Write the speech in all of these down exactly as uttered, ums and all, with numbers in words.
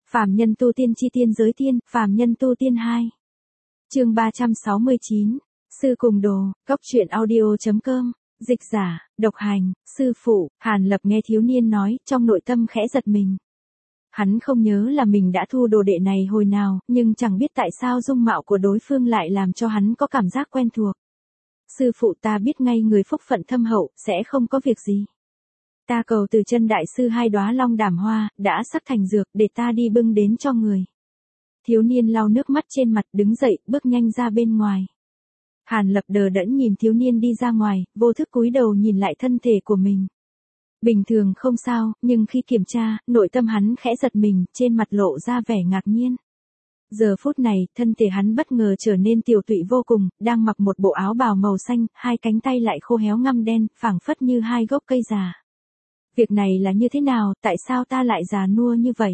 Phàm nhân tu tiên chi tiên giới tiên, phàm nhân tu tiên hai. Chương ba trăm sáu mươi chín. Sư cùng đồ, góc truyện audio chấm com, dịch giả, độc hành, sư phụ. Hàn Lập nghe thiếu niên nói, trong nội tâm khẽ giật mình. Hắn không nhớ là mình đã thu đồ đệ này hồi nào, nhưng chẳng biết tại sao dung mạo của đối phương lại làm cho hắn có cảm giác quen thuộc. Sư phụ, ta biết ngay người phúc phận thâm hậu, sẽ không có việc gì. Ta cầu từ chân đại sư hai đóa long đàm hoa, đã sắc thành dược, để ta đi bưng đến cho người. Thiếu niên lau nước mắt trên mặt, đứng dậy, bước nhanh ra bên ngoài. Hàn Lập đờ đẫn nhìn thiếu niên đi ra ngoài, vô thức cúi đầu nhìn lại thân thể của mình. Bình thường không sao, nhưng khi kiểm tra, nội tâm hắn khẽ giật mình, trên mặt lộ ra vẻ ngạc nhiên. Giờ phút này, thân thể hắn bất ngờ trở nên tiều tụy vô cùng, đang mặc một bộ áo bào màu xanh, hai cánh tay lại khô héo ngăm đen, phảng phất như hai gốc cây già. Việc này là như thế nào, tại sao ta lại già nua như vậy?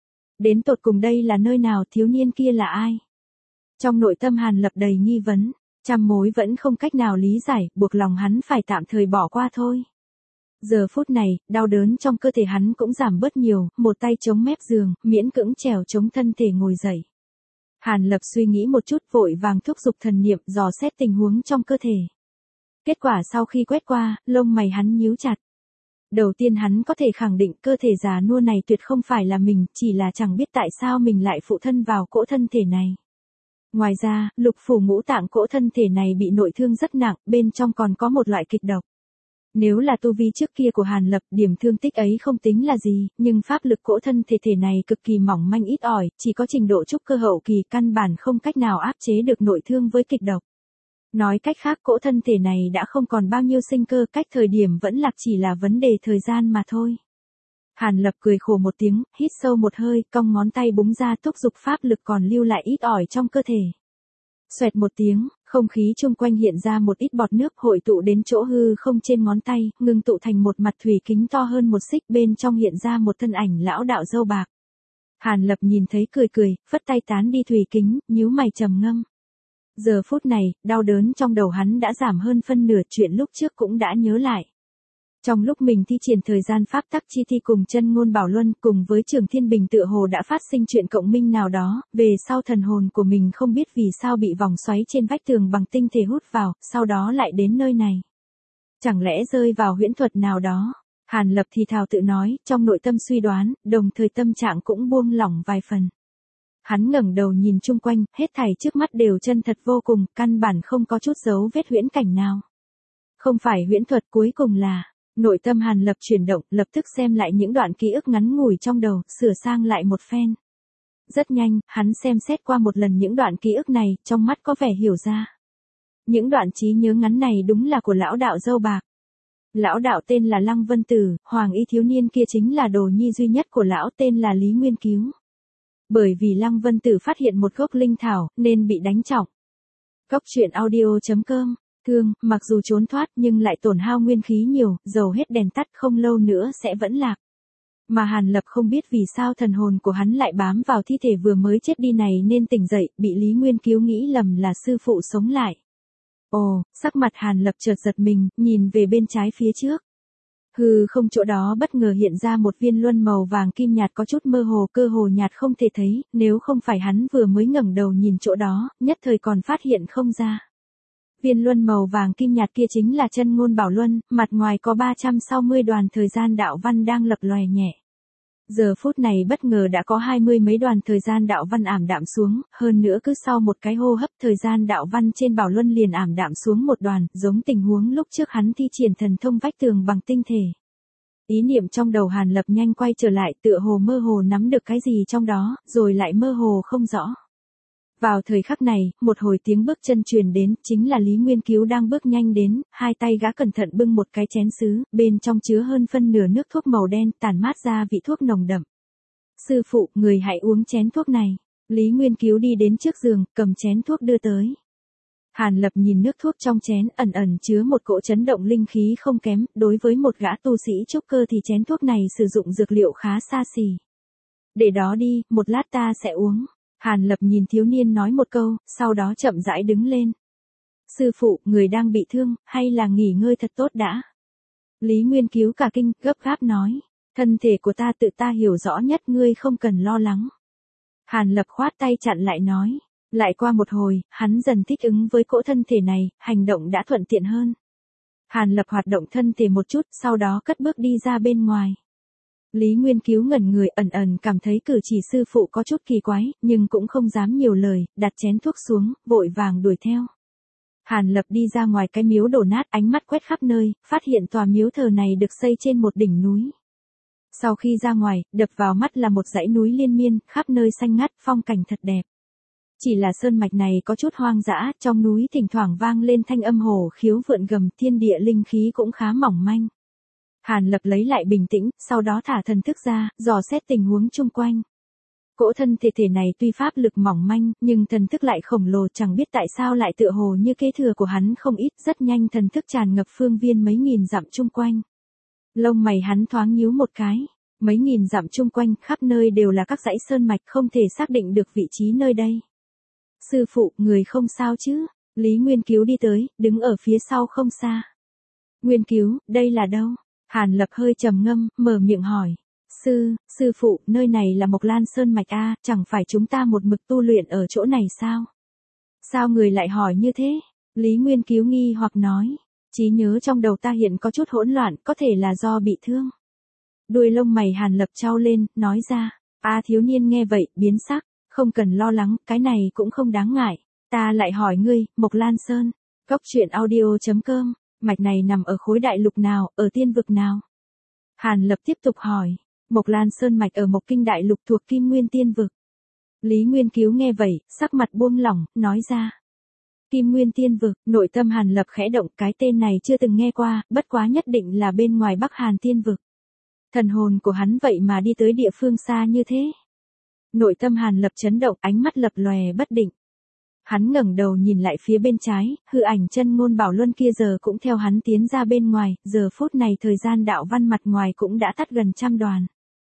Đến tột cùng đây là nơi nào, thiếu niên kia là ai? Trong nội tâm Hàn Lập đầy nghi vấn, trăm mối vẫn không cách nào lý giải, buộc lòng hắn phải tạm thời bỏ qua thôi. Giờ phút này, đau đớn trong cơ thể hắn cũng giảm bớt nhiều, một tay chống mép giường, miễn cưỡng trèo chống thân thể ngồi dậy. Hàn Lập suy nghĩ một chút, vội vàng thúc giục thần niệm dò xét tình huống trong cơ thể. Kết quả sau khi quét qua, lông mày hắn nhíu chặt. Đầu tiên hắn có thể khẳng định cơ thể già nua này tuyệt không phải là mình, chỉ là chẳng biết tại sao mình lại phụ thân vào cỗ thân thể này. Ngoài ra, lục phủ ngũ tạng cỗ thân thể này bị nội thương rất nặng, bên trong còn có một loại kịch độc. Nếu là tu vi trước kia của Hàn Lập, điểm thương tích ấy không tính là gì, nhưng pháp lực cỗ thân thể thể này cực kỳ mỏng manh ít ỏi, chỉ có trình độ trúc cơ hậu kỳ, căn bản không cách nào áp chế được nội thương với kịch độc. Nói cách khác, cỗ thân thể này đã không còn bao nhiêu sinh cơ, cách thời điểm vẫn lạc chỉ là vấn đề thời gian mà thôi. Hàn Lập cười khổ một tiếng, hít sâu một hơi, cong ngón tay búng ra, thúc giục pháp lực còn lưu lại ít ỏi trong cơ thể. Xoẹt một tiếng, không khí chung quanh hiện ra một ít bọt nước hội tụ đến chỗ hư không trên ngón tay, ngưng tụ thành một mặt thủy kính to hơn một xích, bên trong hiện ra một thân ảnh lão đạo râu bạc. Hàn Lập nhìn thấy cười cười, phất tay tán đi thủy kính, nhíu mày trầm ngâm. Giờ phút này, đau đớn trong đầu hắn đã giảm hơn phân nửa, chuyện lúc trước cũng đã nhớ lại. Trong lúc mình thi triển thời gian pháp tắc chi thi cùng chân ngôn bảo luân cùng với Trường Thiên Bình tựa hồ đã phát sinh chuyện cộng minh nào đó, về sau thần hồn của mình không biết vì sao bị vòng xoáy trên vách tường bằng tinh thể hút vào, sau đó lại đến nơi này. Chẳng lẽ rơi vào huyễn thuật nào đó? Hàn Lập thì thào tự nói, trong nội tâm suy đoán, đồng thời tâm trạng cũng buông lỏng vài phần. Hắn ngẩng đầu nhìn chung quanh, hết thảy trước mắt đều chân thật vô cùng, căn bản không có chút dấu vết huyễn cảnh nào. Không phải huyễn thuật, cuối cùng là... Nội tâm Hàn Lập chuyển động, lập tức xem lại những đoạn ký ức ngắn ngủi trong đầu, sửa sang lại một phen. Rất nhanh, hắn xem xét qua một lần những đoạn ký ức này, trong mắt có vẻ hiểu ra. Những đoạn trí nhớ ngắn này đúng là của lão đạo râu bạc. Lão đạo tên là Lăng Vân Tử, hoàng y thiếu niên kia chính là đồ nhi duy nhất của lão, tên là Lý Nguyên Cứu. Bởi vì Lăng Vân Tử phát hiện một gốc linh thảo, nên bị đánh trọng. Góc truyện audio chấm com. Thương, mặc dù trốn thoát nhưng lại tổn hao nguyên khí nhiều, dầu hết đèn tắt, không lâu nữa sẽ vẫn lạc. Mà Hàn Lập không biết vì sao thần hồn của hắn lại bám vào thi thể vừa mới chết đi này nên tỉnh dậy, bị Lý Nguyên Cứu nghĩ lầm là sư phụ sống lại. Ồ, sắc mặt Hàn Lập chợt giật mình, nhìn về bên trái phía trước. Hừ, không, chỗ đó bất ngờ hiện ra một viên luân màu vàng kim nhạt có chút mơ hồ, cơ hồ nhạt không thể thấy, nếu không phải hắn vừa mới ngẩng đầu nhìn chỗ đó, nhất thời còn phát hiện không ra. Viên luân màu vàng kim nhạt kia chính là chân ngôn bảo luân, mặt ngoài có ba trăm sáu mươi đoàn thời gian đạo văn đang lập lòe nhẹ. Giờ phút này bất ngờ đã có hai mươi mấy đoàn thời gian đạo văn ảm đạm xuống, hơn nữa cứ sau một cái hô hấp thời gian đạo văn trên bảo luân liền ảm đạm xuống một đoàn, giống tình huống lúc trước hắn thi triển thần thông vách tường bằng tinh thể. Ý niệm trong đầu Hàn Lập nhanh quay trở lại, tựa hồ mơ hồ nắm được cái gì trong đó, rồi lại mơ hồ không rõ. Vào thời khắc này, một hồi tiếng bước chân truyền đến, chính là Lý Nguyên Cứu đang bước nhanh đến, hai tay gã cẩn thận bưng một cái chén sứ, bên trong chứa hơn phân nửa nước thuốc màu đen, tản mát ra vị thuốc nồng đậm. Sư phụ, người hãy uống chén thuốc này. Lý Nguyên Cứu đi đến trước giường, cầm chén thuốc đưa tới. Hàn Lập nhìn nước thuốc trong chén, ẩn ẩn chứa một cỗ chấn động linh khí không kém, đối với một gã tu sĩ trúc cơ thì chén thuốc này sử dụng dược liệu khá xa xỉ. Để đó đi, một lát ta sẽ uống. Hàn Lập nhìn thiếu niên nói một câu, sau đó chậm rãi đứng lên. Sư phụ, người đang bị thương, hay là nghỉ ngơi thật tốt đã? Lý Nguyên Cứu cả kinh, gấp gáp nói. Thân thể của ta tự ta hiểu rõ nhất, ngươi không cần lo lắng. Hàn Lập khoát tay chặn lại nói. Lại qua một hồi, hắn dần thích ứng với cỗ thân thể này, hành động đã thuận tiện hơn. Hàn Lập hoạt động thân thể một chút, sau đó cất bước đi ra bên ngoài. Lý Nguyên Cứu ngẩn người, ẩn ẩn cảm thấy cử chỉ sư phụ có chút kỳ quái, nhưng cũng không dám nhiều lời, đặt chén thuốc xuống, vội vàng đuổi theo. Hàn Lập đi ra ngoài cái miếu đổ nát, ánh mắt quét khắp nơi, phát hiện tòa miếu thờ này được xây trên một đỉnh núi. Sau khi ra ngoài, đập vào mắt là một dãy núi liên miên, khắp nơi xanh ngắt, phong cảnh thật đẹp. Chỉ là sơn mạch này có chút hoang dã, trong núi thỉnh thoảng vang lên thanh âm hổ khiếu vượn gầm, thiên địa linh khí cũng khá mỏng manh. Hàn Lập lấy lại bình tĩnh, sau đó thả thần thức ra, dò xét tình huống chung quanh. Cỗ thân thể thể này tuy pháp lực mỏng manh, nhưng thần thức lại khổng lồ, chẳng biết tại sao lại tựa hồ như kế thừa của hắn không ít, rất nhanh thần thức tràn ngập phương viên mấy nghìn dặm chung quanh. Lông mày hắn thoáng nhíu một cái, mấy nghìn dặm chung quanh, khắp nơi đều là các dãy sơn mạch, không thể xác định được vị trí nơi đây. Sư phụ, người không sao chứ? Lý Nguyên Cứu đi tới, đứng ở phía sau không xa. Nguyên Cứu, đây là đâu? Hàn Lập hơi trầm ngâm, mở miệng hỏi. Sư, sư phụ, nơi này là Mộc Lan Sơn Mạch a, chẳng phải chúng ta một mực tu luyện ở chỗ này sao? Sao người lại hỏi như thế? Lý Nguyên Cứu nghi hoặc nói. Trí nhớ trong đầu ta hiện có chút hỗn loạn, có thể là do bị thương. Đuôi lông mày Hàn Lập chau lên, nói ra. A thiếu niên nghe vậy, biến sắc. Không cần lo lắng, cái này cũng không đáng ngại. Ta lại hỏi ngươi, Mộc Lan Sơn, góc truyện audio chấm com, mạch này nằm ở khối đại lục nào, ở tiên vực nào? Hàn Lập tiếp tục hỏi. Mộc Lan Sơn mạch ở Mộc Kinh đại lục thuộc Kim Nguyên tiên vực. Lý Nguyên Cứu nghe vậy, sắc mặt buông lỏng, nói ra. Kim Nguyên tiên vực, nội tâm Hàn Lập khẽ động, cái tên này chưa từng nghe qua, bất quá nhất định là bên ngoài Bắc Hàn tiên vực. Thần hồn của hắn vậy mà đi tới địa phương xa như thế. Nội tâm Hàn Lập chấn động, ánh mắt lập lòe bất định. Hắn ngẩng đầu nhìn lại phía bên trái, hư ảnh chân ngôn bảo luân kia giờ cũng theo hắn tiến ra bên ngoài, giờ phút này thời gian đạo văn mặt ngoài cũng đã tắt gần trăm đoàn.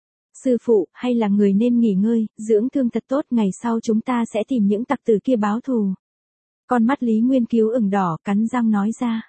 Sư phụ, hay là người nên nghỉ ngơi, dưỡng thương thật tốt, ngày sau chúng ta sẽ tìm những tặc tử kia báo thù. Con mắt Lý Nguyên Cứu ửng đỏ, cắn răng nói ra.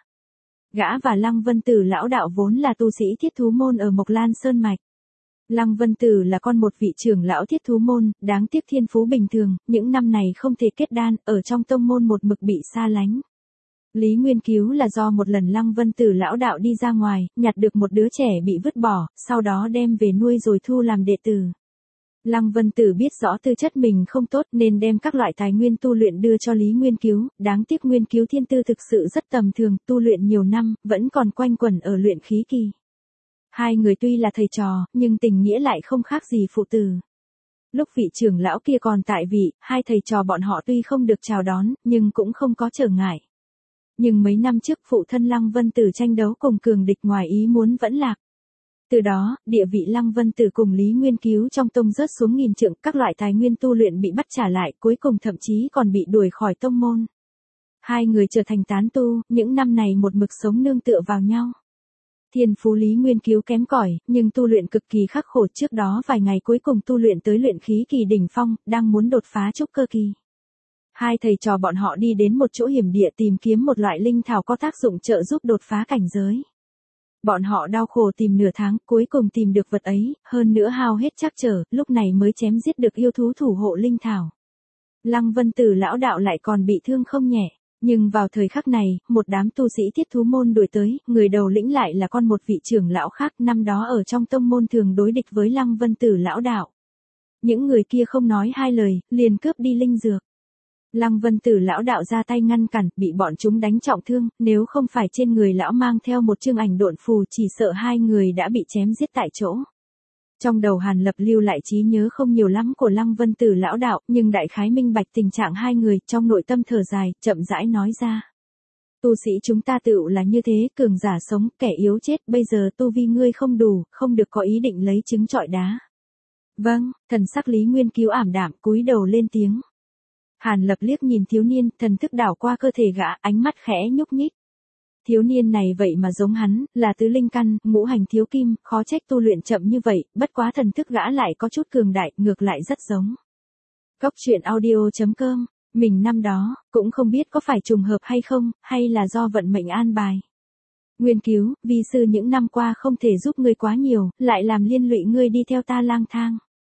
Gã và Lăng Vân Tử lão đạo vốn là tu sĩ thiết thú môn ở Mộc Lan Sơn Mạch. Lăng Vân Tử là con một vị trưởng lão thiết thú môn, đáng tiếc thiên phú bình thường, những năm này không thể kết đan, ở trong tông môn một mực bị xa lánh. Lý Nguyên Cứu là do một lần Lăng Vân Tử lão đạo đi ra ngoài, nhặt được một đứa trẻ bị vứt bỏ, sau đó đem về nuôi rồi thu làm đệ tử. Lăng Vân Tử biết rõ tư chất mình không tốt nên đem các loại tài nguyên tu luyện đưa cho Lý Nguyên Cứu, đáng tiếc Nguyên Cứu thiên tư thực sự rất tầm thường, tu luyện nhiều năm, vẫn còn quanh quẩn ở luyện khí kỳ. Hai người tuy là thầy trò, nhưng tình nghĩa lại không khác gì phụ tử. Lúc vị trưởng lão kia còn tại vị, hai thầy trò bọn họ tuy không được chào đón, nhưng cũng không có trở ngại. Nhưng mấy năm trước phụ thân Lăng Vân Tử tranh đấu cùng cường địch ngoài ý muốn vẫn lạc. Từ đó, địa vị Lăng Vân Tử cùng Lý Nguyên Cứu trong tông rớt xuống nghìn trượng, các loại tài nguyên tu luyện bị bắt trả lại, cuối cùng thậm chí còn bị đuổi khỏi tông môn. Hai người trở thành tán tu, những năm này một mực sống nương tựa vào nhau. Thiên phú Lý Nguyên Cứu kém cỏi, nhưng tu luyện cực kỳ khắc khổ, trước đó vài ngày cuối cùng tu luyện tới luyện khí kỳ đỉnh phong, đang muốn đột phá trúc cơ kỳ. Hai thầy trò bọn họ đi đến một chỗ hiểm địa tìm kiếm một loại linh thảo có tác dụng trợ giúp đột phá cảnh giới. Bọn họ đau khổ tìm nửa tháng, cuối cùng tìm được vật ấy, hơn nữa hao hết trắc trở, lúc này mới chém giết được yêu thú thủ hộ linh thảo. Lăng Vân Tử lão đạo lại còn bị thương không nhẹ. Nhưng vào thời khắc này, một đám tu sĩ thiết thú môn đuổi tới, người đầu lĩnh lại là con một vị trưởng lão khác, năm đó ở trong tông môn thường đối địch với Lăng Vân Tử lão đạo. Những người kia không nói hai lời, liền cướp đi linh dược. Lăng Vân Tử lão đạo ra tay ngăn cản, bị bọn chúng đánh trọng thương, nếu không phải trên người lão mang theo một chương ảnh độn phù, chỉ sợ hai người đã bị chém giết tại chỗ. Trong đầu Hàn Lập lưu lại trí nhớ không nhiều lắm của Lăng Vân Tử lão đạo, nhưng đại khái minh bạch tình trạng hai người, trong nội tâm thở dài, chậm rãi nói ra. Tu sĩ chúng ta tựu là như thế, cường giả sống, kẻ yếu chết, bây giờ tu vi ngươi không đủ, không được có ý định lấy trứng trọi đá. Vâng, thần sắc Lý Nguyên Cứu ảm đạm, cúi đầu lên tiếng. Hàn Lập liếc nhìn thiếu niên, thần thức đảo qua cơ thể gã, ánh mắt khẽ nhúc nhích. Thiếu niên này vậy mà giống hắn, là tứ linh căn, ngũ hành thiếu kim, khó trách tu luyện chậm như vậy, bất quá thần thức gã lại có chút cường đại, ngược lại rất giống. Góc truyện audio chấm com, mình năm đó, cũng không biết có phải trùng hợp hay không, hay là do vận mệnh an bài. Nguyên Cứu, vi sư những năm qua không thể giúp ngươi quá nhiều, lại làm liên lụy ngươi đi theo ta lang thang.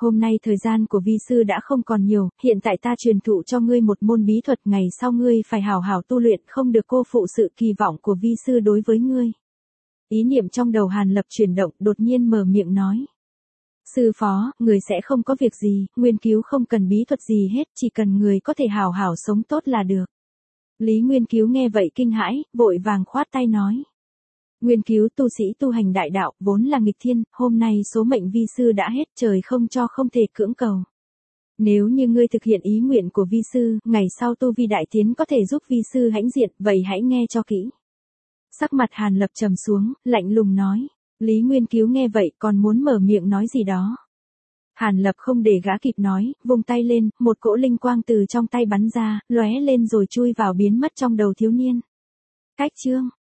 hôm nay thời gian của vi sư đã không còn nhiều, hiện tại ta truyền thụ cho ngươi một môn bí thuật, ngày sau ngươi phải hảo hảo tu luyện, không được cô phụ sự kỳ vọng của vi sư đối với ngươi. Ý niệm trong đầu Hàn Lập chuyển động, đột nhiên mở miệng nói. Sư phó, người sẽ không có việc gì, Nguyên Cứu không cần bí thuật gì hết, chỉ cần người có thể hảo hảo sống tốt là được. Lý Nguyên Cứu nghe vậy kinh hãi, vội vàng khoát tay nói. Nguyên Cứu tu sĩ tu hành đại đạo, vốn là nghịch thiên, hôm nay số mệnh vi sư đã hết, trời không cho không thể cưỡng cầu. Nếu như ngươi thực hiện ý nguyện của vi sư, ngày sau tu vi đại tiến có thể giúp vi sư hãnh diện, vậy hãy nghe cho kỹ. Sắc mặt Hàn Lập trầm xuống, lạnh lùng nói. Lý Nguyên Cứu nghe vậy còn muốn mở miệng nói gì đó. Hàn Lập không để gã kịp nói, vung tay lên, một cỗ linh quang từ trong tay bắn ra, lóe lên rồi chui vào biến mất trong đầu thiếu niên. Cách chương